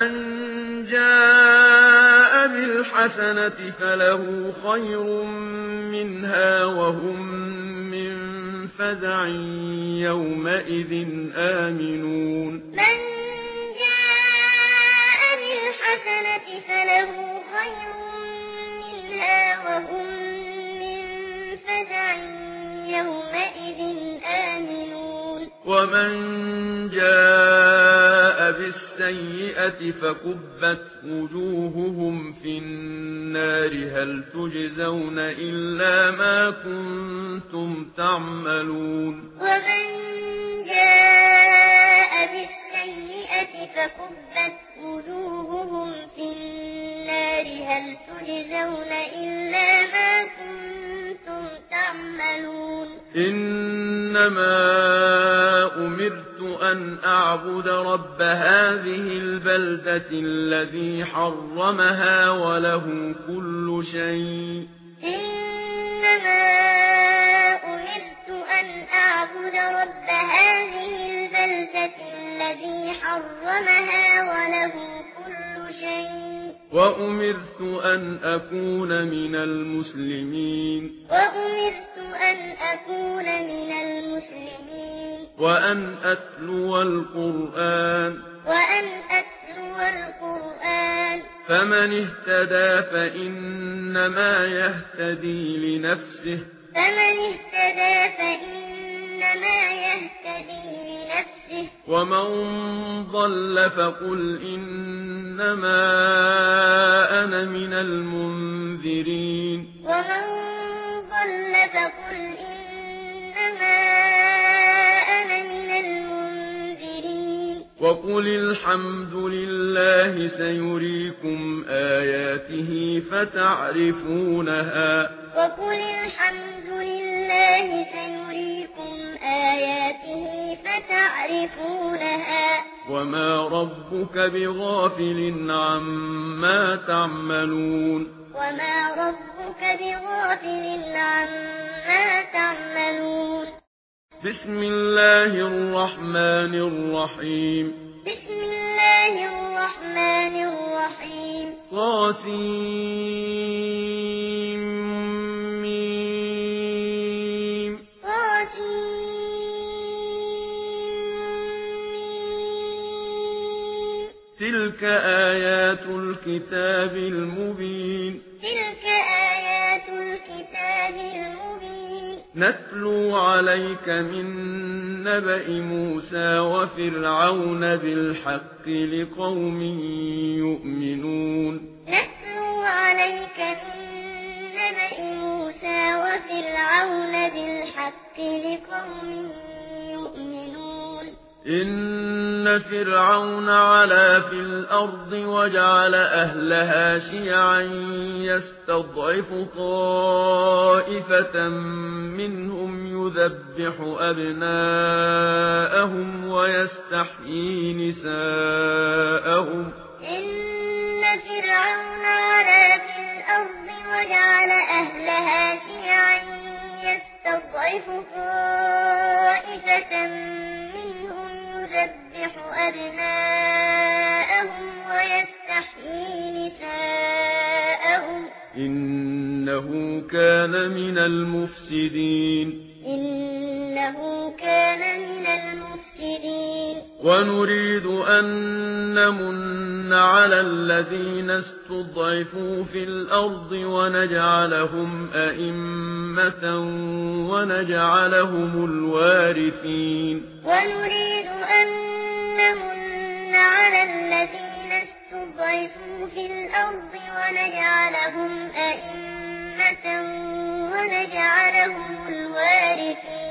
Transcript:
من جاء بالحسنة فله خير منها وهم من فزع يومئذ آمنون. من جاء بالحسنة فله خير منها وهم من فزع يومئذ آمنون. ومن جاء بالسيئة فكبت وجوههم في النار هل تجزون إلا ما كنتم تعملون. ومن جاء بالسيئة فكبت وجوههم في النار هل تجزون إلا ما كنتم تعملون. إنما أمرت أن أعبد رب هذه البلدة الذي حرمها وله كل شيء. إنما أمرت أن أعبد رب هذه البلدة الذي حرمها وله كل شيء. وأمرت أن أكون من المسلمين. وأمرت أن أكون من المسلمين. وأن أتلو القرآن. وأن أتلو القرآن. فمن اهتدى فإنما يهتدي لنفسه. فمن اهتدى فإنما يهتدي لنفسه. ومن ضل فقل إنما أنا من المنذرين. ومن ضل فقل إنما أنا من المنذرين. وقل الحمد لله سيريكم آياته فتعرفونها. وقل الحمد لله سيريكم آياته فتعرفونها. وما ربك بغافل عما تعملون. وما ربك بغافل عما تعملون. بسم الله الرحمن الرحيم. بسم الله الرحمن الرحيم. طاسيم. تلك آيات الكتاب المبين. تلك آيات الكتاب المبين. نتلو عليك من نبأ موسى وفرعون بالحق لقوم يؤمنون. نتلو عليك من نبأ موسى وفرعون بالحق لقوم يؤمنون. إن فرعون علا في الأرض وجعل أهلها شيعا يستضعف طائفة منهم يذبح أبناءهم ويستحيي نساءهم. إن فرعون علا في الأرض وجعل أهلها شيعا يستضعف طائفة منهم يذبح أبناءهم ويستحيي نساءهم. إنه كان من المفسدين. إنه كان من المفسدين. ونريد أن نمن على الذين استضعفوا في الأرض ونجعلهم أئمة ونجعلهم الوارثين. ونريد أن نمن على الذين استضعفوا في الأرض ونجعلهم أئمة ونجعلهم الوارثين.